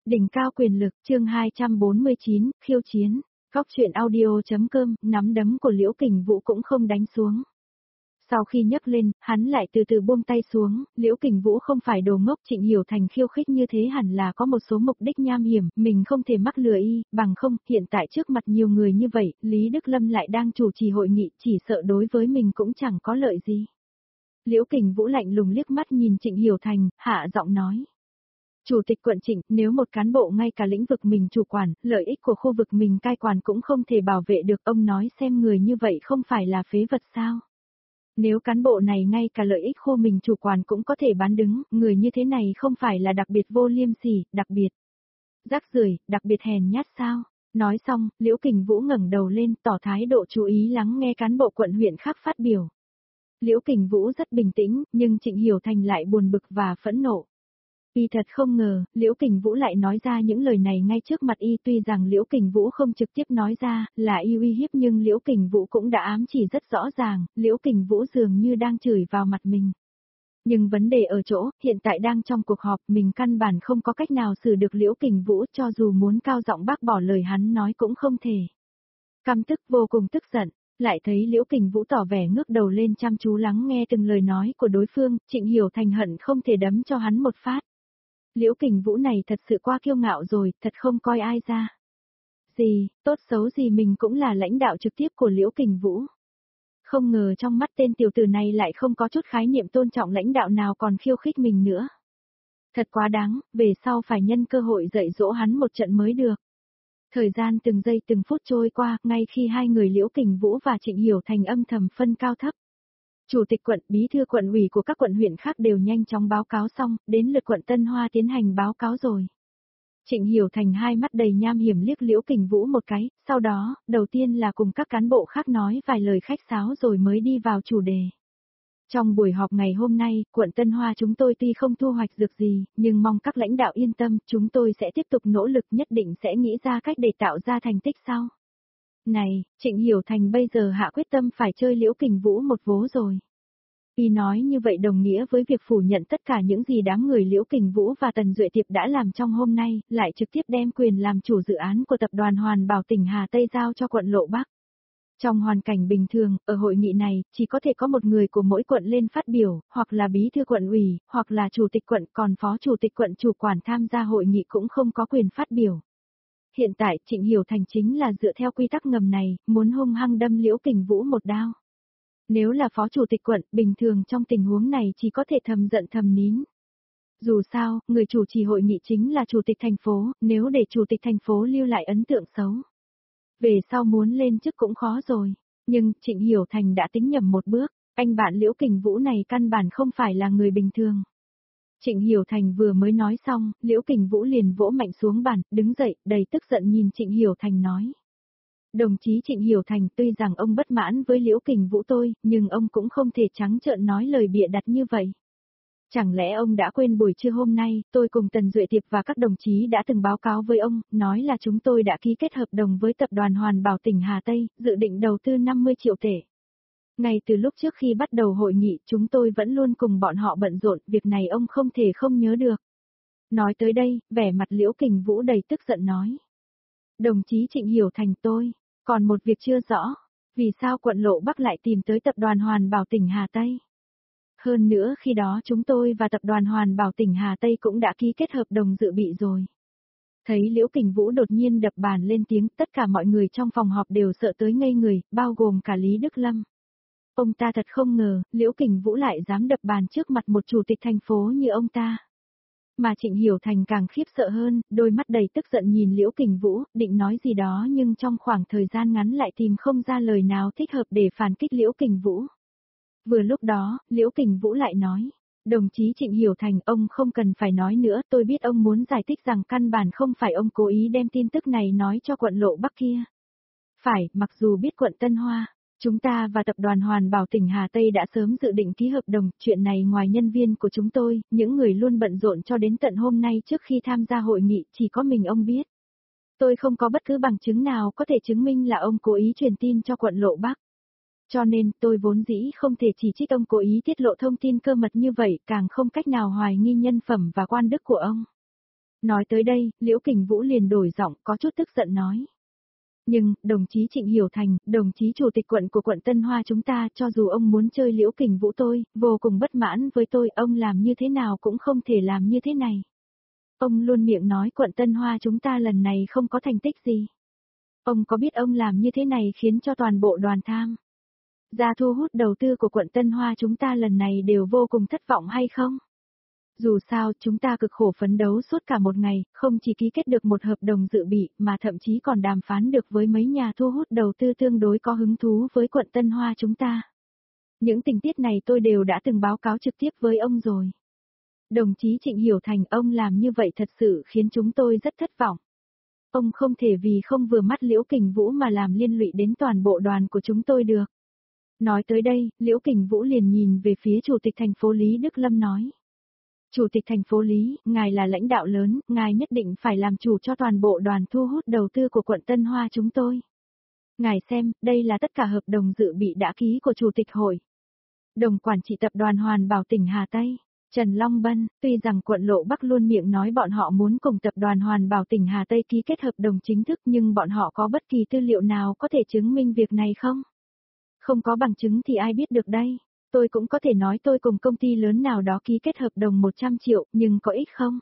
Đỉnh cao quyền lực, chương 249, khiêu chiến. Góc truyện audio.com, nắm đấm của Liễu Kình Vũ cũng không đánh xuống. Sau khi nhấc lên, hắn lại từ từ buông tay xuống, Liễu Kình Vũ không phải đồ ngốc. Trịnh Hiểu Thành khiêu khích như thế hẳn là có một số mục đích nham hiểm, mình không thể mắc lừa y, bằng không, hiện tại trước mặt nhiều người như vậy, Lý Đức Lâm lại đang chủ trì hội nghị, chỉ sợ đối với mình cũng chẳng có lợi gì. Liễu Kình Vũ lạnh lùng liếc mắt nhìn Trịnh Hiểu Thành, hạ giọng nói. Chủ tịch quận Trịnh, nếu một cán bộ ngay cả lĩnh vực mình chủ quản, lợi ích của khu vực mình cai quản cũng không thể bảo vệ được, ông nói xem người như vậy không phải là phế vật sao? Nếu cán bộ này ngay cả lợi ích khu mình chủ quản cũng có thể bán đứng, người như thế này không phải là đặc biệt vô liêm sỉ, đặc biệt rác rưởi, đặc biệt hèn nhát sao? Nói xong, Liễu Kình Vũ ngẩng đầu lên, tỏ thái độ chú ý lắng nghe cán bộ quận huyện khác phát biểu. Liễu Kình Vũ rất bình tĩnh, nhưng Trịnh Hiểu Thành lại buồn bực và phẫn nộ. Y thật không ngờ, Liễu Kình Vũ lại nói ra những lời này ngay trước mặt y, tuy rằng Liễu Kình Vũ không trực tiếp nói ra, là y uy hiếp, nhưng Liễu Kình Vũ cũng đã ám chỉ rất rõ ràng, Liễu Kình Vũ dường như đang chửi vào mặt mình. Nhưng vấn đề ở chỗ, hiện tại đang trong cuộc họp, mình căn bản không có cách nào xử được Liễu Kình Vũ, cho dù muốn cao giọng bác bỏ lời hắn nói cũng không thể. Căm tức, vô cùng tức giận. Lại thấy Liễu Kình Vũ tỏ vẻ ngước đầu lên chăm chú lắng nghe từng lời nói của đối phương, Trịnh Hiểu Thành hận không thể đấm cho hắn một phát. Liễu Kình Vũ này thật sự quá kiêu ngạo rồi, thật không coi ai ra. Gì, tốt xấu gì mình cũng là lãnh đạo trực tiếp của Liễu Kình Vũ. Không ngờ trong mắt tên tiểu tử này lại không có chút khái niệm tôn trọng lãnh đạo nào, còn khiêu khích mình nữa. Thật quá đáng, về sau phải nhân cơ hội dạy dỗ hắn một trận mới được. Thời gian từng giây từng phút trôi qua, ngay khi hai người Liễu Kình Vũ và Trịnh Hiểu Thành âm thầm phân cao thấp. Chủ tịch quận, bí thư quận ủy của các quận huyện khác đều nhanh chóng báo cáo xong, đến lượt quận Tân Hoa tiến hành báo cáo rồi. Trịnh Hiểu Thành hai mắt đầy nham hiểm liếc Liễu Kình Vũ một cái, sau đó, đầu tiên là cùng các cán bộ khác nói vài lời khách sáo rồi mới đi vào chủ đề. Trong buổi họp ngày hôm nay, quận Tân Hoa chúng tôi tuy không thu hoạch được gì, nhưng mong các lãnh đạo yên tâm, chúng tôi sẽ tiếp tục nỗ lực, nhất định sẽ nghĩ ra cách để tạo ra thành tích sau. Này, Trịnh Hiểu Thành bây giờ hạ quyết tâm phải chơi Liễu Kình Vũ một vố rồi. Y nói như vậy đồng nghĩa với việc phủ nhận tất cả những gì đám người Liễu Kình Vũ và Tần Duệ Tiệp đã làm trong hôm nay, lại trực tiếp đem quyền làm chủ dự án của tập đoàn Hoàn Bảo tỉnh Hà Tây giao cho quận Lộ Bắc. Trong hoàn cảnh bình thường, ở hội nghị này, chỉ có thể có một người của mỗi quận lên phát biểu, hoặc là bí thư quận ủy, hoặc là chủ tịch quận, còn phó chủ tịch quận chủ quản tham gia hội nghị cũng không có quyền phát biểu. Hiện tại, Trịnh Hiểu Thành chính là dựa theo quy tắc ngầm này, muốn hung hăng đâm Liễu Kình Vũ một đao. Nếu là phó chủ tịch quận, bình thường trong tình huống này chỉ có thể thầm giận thầm nín. Dù sao, người chủ trì hội nghị chính là chủ tịch thành phố, nếu để chủ tịch thành phố lưu lại ấn tượng xấu. Về sau muốn lên chức cũng khó rồi, nhưng Trịnh Hiểu Thành đã tính nhầm một bước, anh bạn Liễu Kình Vũ này căn bản không phải là người bình thường. Trịnh Hiểu Thành vừa mới nói xong, Liễu Kình Vũ liền vỗ mạnh xuống bàn, đứng dậy, đầy tức giận nhìn Trịnh Hiểu Thành nói. Đồng chí Trịnh Hiểu Thành, tuy rằng ông bất mãn với Liễu Kình Vũ tôi, nhưng ông cũng không thể trắng trợn nói lời bịa đặt như vậy. Chẳng lẽ ông đã quên buổi trưa hôm nay, tôi cùng Tần Duệ Tiệp và các đồng chí đã từng báo cáo với ông, nói là chúng tôi đã ký kết hợp đồng với tập đoàn Hoàn Bảo tỉnh Hà Tây, dự định đầu tư 50 triệu tệ. Ngay từ lúc trước khi bắt đầu hội nghị, chúng tôi vẫn luôn cùng bọn họ bận rộn, việc này ông không thể không nhớ được. Nói tới đây, vẻ mặt Liễu Kình Vũ đầy tức giận nói. Đồng chí Trịnh Hiểu Thành, tôi còn một việc chưa rõ, vì sao quận Lộ Bắc lại tìm tới tập đoàn Hoàn Bảo tỉnh Hà Tây? Hơn nữa khi đó chúng tôi và tập đoàn Hoàn Bảo tỉnh Hà Tây cũng đã ký kết hợp đồng dự bị rồi. Thấy Liễu Kình Vũ đột nhiên đập bàn lên tiếng, tất cả mọi người trong phòng họp đều sợ tới ngây người, bao gồm cả Lý Đức Lâm. Ông ta thật không ngờ, Liễu Kình Vũ lại dám đập bàn trước mặt một chủ tịch thành phố như ông ta. Mà Trịnh Hiểu Thành càng khiếp sợ hơn, đôi mắt đầy tức giận nhìn Liễu Kình Vũ, định nói gì đó nhưng trong khoảng thời gian ngắn lại tìm không ra lời nào thích hợp để phản kích Liễu Kình Vũ. Vừa lúc đó, Liễu Kình Vũ lại nói, đồng chí Trịnh Hiểu Thành, ông không cần phải nói nữa, tôi biết ông muốn giải thích rằng căn bản không phải ông cố ý đem tin tức này nói cho quận Lộ Bắc kia. Phải, mặc dù biết quận Tân Hoa, chúng ta và tập đoàn Hoàn Bảo tỉnh Hà Tây đã sớm dự định ký hợp đồng, chuyện này ngoài nhân viên của chúng tôi, những người luôn bận rộn cho đến tận hôm nay trước khi tham gia hội nghị chỉ có mình ông biết. Tôi không có bất cứ bằng chứng nào có thể chứng minh là ông cố ý truyền tin cho quận Lộ Bắc. Cho nên tôi vốn dĩ không thể chỉ trích ông cố ý tiết lộ thông tin cơ mật như vậy, càng không cách nào hoài nghi nhân phẩm và quan đức của ông. Nói tới đây, Liễu Kình Vũ liền đổi giọng, có chút tức giận nói. Nhưng, đồng chí Trịnh Hiểu Thành, đồng chí chủ tịch quận của quận Tân Hoa chúng ta, cho dù ông muốn chơi Liễu Kình Vũ tôi, vô cùng bất mãn với tôi, ông làm như thế nào cũng không thể làm như thế này. Ông luôn miệng nói quận Tân Hoa chúng ta lần này không có thành tích gì. Ông có biết ông làm như thế này khiến cho toàn bộ đoàn tham gia thu hút đầu tư của quận Tân Hoa chúng ta lần này đều vô cùng thất vọng hay không? Dù sao, chúng ta cực khổ phấn đấu suốt cả một ngày, không chỉ ký kết được một hợp đồng dự bị, mà thậm chí còn đàm phán được với mấy nhà thu hút đầu tư tương đối có hứng thú với quận Tân Hoa chúng ta. Những tình tiết này tôi đều đã từng báo cáo trực tiếp với ông rồi. Đồng chí Trịnh Hiểu Thành, ông làm như vậy thật sự khiến chúng tôi rất thất vọng. Ông không thể vì không vừa mắt Liễu Kình Vũ mà làm liên lụy đến toàn bộ đoàn của chúng tôi được. Nói tới đây, Liễu Kình Vũ liền nhìn về phía Chủ tịch thành phố Lý Đức Lâm nói. Chủ tịch thành phố Lý, ngài là lãnh đạo lớn, ngài nhất định phải làm chủ cho toàn bộ đoàn thu hút đầu tư của quận Tân Hoa chúng tôi. Ngài xem, đây là tất cả hợp đồng dự bị đã ký của Chủ tịch hội đồng quản trị tập đoàn Hoàn Bảo tỉnh Hà Tây. Trần Long Bân, tuy rằng quận Lộ Bắc luôn miệng nói bọn họ muốn cùng tập đoàn Hoàn Bảo tỉnh Hà Tây ký kết hợp đồng chính thức nhưng bọn họ có bất kỳ tư liệu nào có thể chứng minh việc này không? Không có bằng chứng thì ai biết được đây? Tôi cũng có thể nói tôi cùng công ty lớn nào đó ký kết hợp đồng 100 triệu, nhưng có ích không?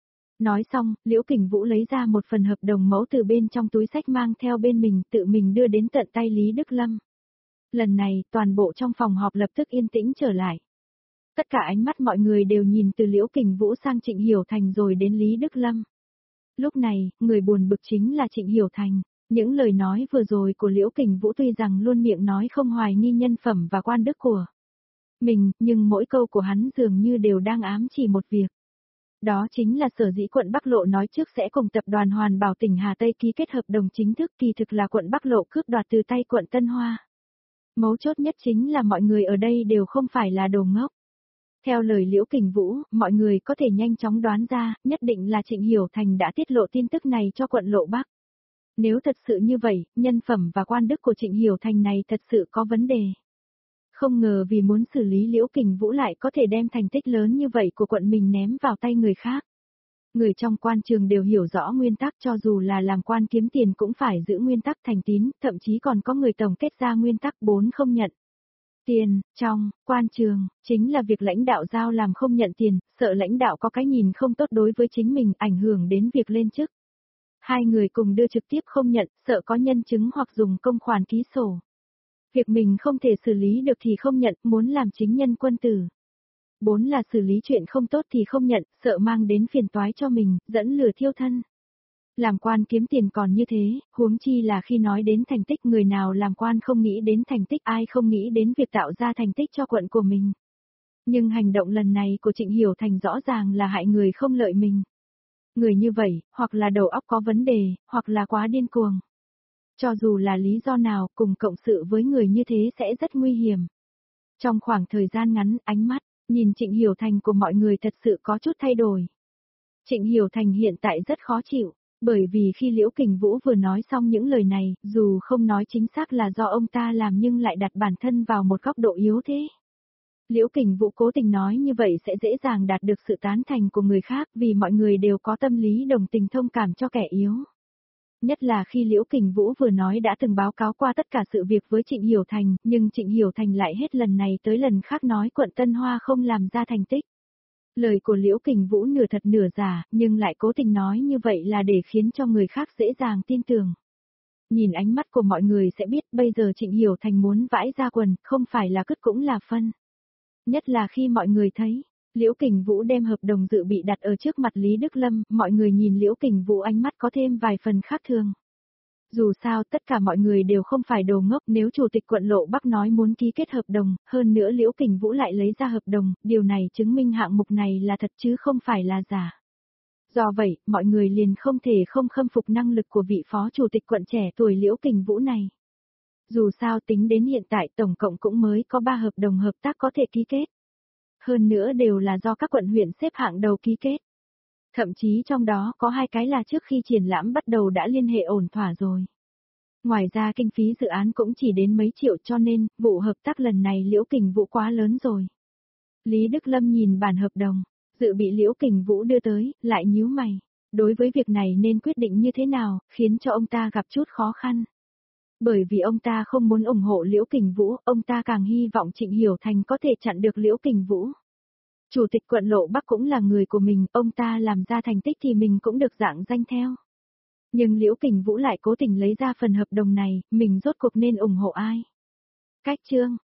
Nói xong, Liễu Kình Vũ lấy ra một phần hợp đồng mẫu từ bên trong túi xách mang theo bên mình, tự mình đưa đến tận tay Lý Đức Lâm. Lần này, toàn bộ trong phòng họp lập tức yên tĩnh trở lại. Tất cả ánh mắt mọi người đều nhìn từ Liễu Kình Vũ sang Trịnh Hiểu Thành rồi đến Lý Đức Lâm. Lúc này, người buồn bực chính là Trịnh Hiểu Thành. Những lời nói vừa rồi của Liễu Kình Vũ tuy rằng luôn miệng nói không hoài nghi nhân phẩm và quan đức của mình, nhưng mỗi câu của hắn dường như đều đang ám chỉ một việc. Đó chính là sở dĩ quận Bắc Lộ nói trước sẽ cùng tập đoàn Hoàn Bảo tỉnh Hà Tây ký kết hợp đồng chính thức, kỳ thực là quận Bắc Lộ cướp đoạt từ tay quận Tân Hoa. Mấu chốt nhất chính là mọi người ở đây đều không phải là đồ ngốc. Theo lời Liễu Kình Vũ, mọi người có thể nhanh chóng đoán ra, nhất định là Trịnh Hiểu Thành đã tiết lộ tin tức này cho quận Lộ Bắc. Nếu thật sự như vậy, nhân phẩm và quan đức của Trịnh Hiểu Thành này thật sự có vấn đề. Không ngờ vì muốn xử lý Liễu Kình Vũ lại có thể đem thành tích lớn như vậy của quận mình ném vào tay người khác. Người trong quan trường đều hiểu rõ nguyên tắc, cho dù là làm quan kiếm tiền cũng phải giữ nguyên tắc thành tín, thậm chí còn có người tổng kết ra nguyên tắc 4 không nhận tiền. Trong quan trường, chính là việc lãnh đạo giao làm không nhận tiền, sợ lãnh đạo có cái nhìn không tốt đối với chính mình, ảnh hưởng đến việc lên chức. Hai người cùng đưa trực tiếp không nhận, sợ có nhân chứng hoặc dùng công khoản ký sổ. Việc mình không thể xử lý được thì không nhận, muốn làm chính nhân quân tử. 4 là xử lý chuyện không tốt thì không nhận, sợ mang đến phiền toái cho mình, dẫn lửa thiêu thân. Làm quan kiếm tiền còn như thế, huống chi là khi nói đến thành tích, người nào làm quan không nghĩ đến thành tích, ai không nghĩ đến việc tạo ra thành tích cho quận của mình. Nhưng hành động lần này của Trịnh Hiểu Thành rõ ràng là hại người không lợi mình. Người như vậy, hoặc là đầu óc có vấn đề, hoặc là quá điên cuồng. Cho dù là lý do nào, cùng cộng sự với người như thế sẽ rất nguy hiểm. Trong khoảng thời gian ngắn, ánh mắt, nhìn Trịnh Hiểu Thành của mọi người thật sự có chút thay đổi. Trịnh Hiểu Thành hiện tại rất khó chịu, bởi vì khi Liễu Kình Vũ vừa nói xong những lời này, dù không nói chính xác là do ông ta làm nhưng lại đặt bản thân vào một góc độ yếu thế. Liễu Kình Vũ cố tình nói như vậy sẽ dễ dàng đạt được sự tán thành của người khác vì mọi người đều có tâm lý đồng tình thông cảm cho kẻ yếu. Nhất là khi Liễu Kình Vũ vừa nói đã từng báo cáo qua tất cả sự việc với Trịnh Hiểu Thành, nhưng Trịnh Hiểu Thành lại hết lần này tới lần khác nói quận Tân Hoa không làm ra thành tích. Lời của Liễu Kình Vũ nửa thật nửa giả, nhưng lại cố tình nói như vậy là để khiến cho người khác dễ dàng tin tưởng. Nhìn ánh mắt của mọi người sẽ biết bây giờ Trịnh Hiểu Thành muốn vãi ra quần, không phải là cứt cũng là phân. Nhất là khi mọi người thấy, Liễu Kình Vũ đem hợp đồng dự bị đặt ở trước mặt Lý Đức Lâm, mọi người nhìn Liễu Kình Vũ ánh mắt có thêm vài phần khác thường. Dù sao tất cả mọi người đều không phải đồ ngốc, nếu chủ tịch quận Lộ Bắc nói muốn ký kết hợp đồng, hơn nữa Liễu Kình Vũ lại lấy ra hợp đồng, điều này chứng minh hạng mục này là thật chứ không phải là giả. Do vậy, mọi người liền không thể không khâm phục năng lực của vị phó chủ tịch quận trẻ tuổi Liễu Kình Vũ này. Dù sao tính đến hiện tại tổng cộng cũng mới có 3 hợp đồng hợp tác có thể ký kết. Hơn nữa đều là do các quận huyện xếp hạng đầu ký kết. Thậm chí trong đó có 2 cái là trước khi triển lãm bắt đầu đã liên hệ ổn thỏa rồi. Ngoài ra kinh phí dự án cũng chỉ đến mấy triệu cho nên, vụ hợp tác lần này Liễu Kình Vũ quá lớn rồi. Lý Đức Lâm nhìn bản hợp đồng, dự bị Liễu Kình Vũ đưa tới, lại nhíu mày. Đối với việc này nên quyết định như thế nào, khiến cho ông ta gặp chút khó khăn. Bởi vì ông ta không muốn ủng hộ Liễu Kình Vũ, ông ta càng hy vọng Trịnh Hiểu Thành có thể chặn được Liễu Kình Vũ. Chủ tịch quận Lộ Bắc cũng là người của mình, ông ta làm ra thành tích thì mình cũng được rạng danh theo. Nhưng Liễu Kình Vũ lại cố tình lấy ra phần hợp đồng này, mình rốt cuộc nên ủng hộ ai? Cách chương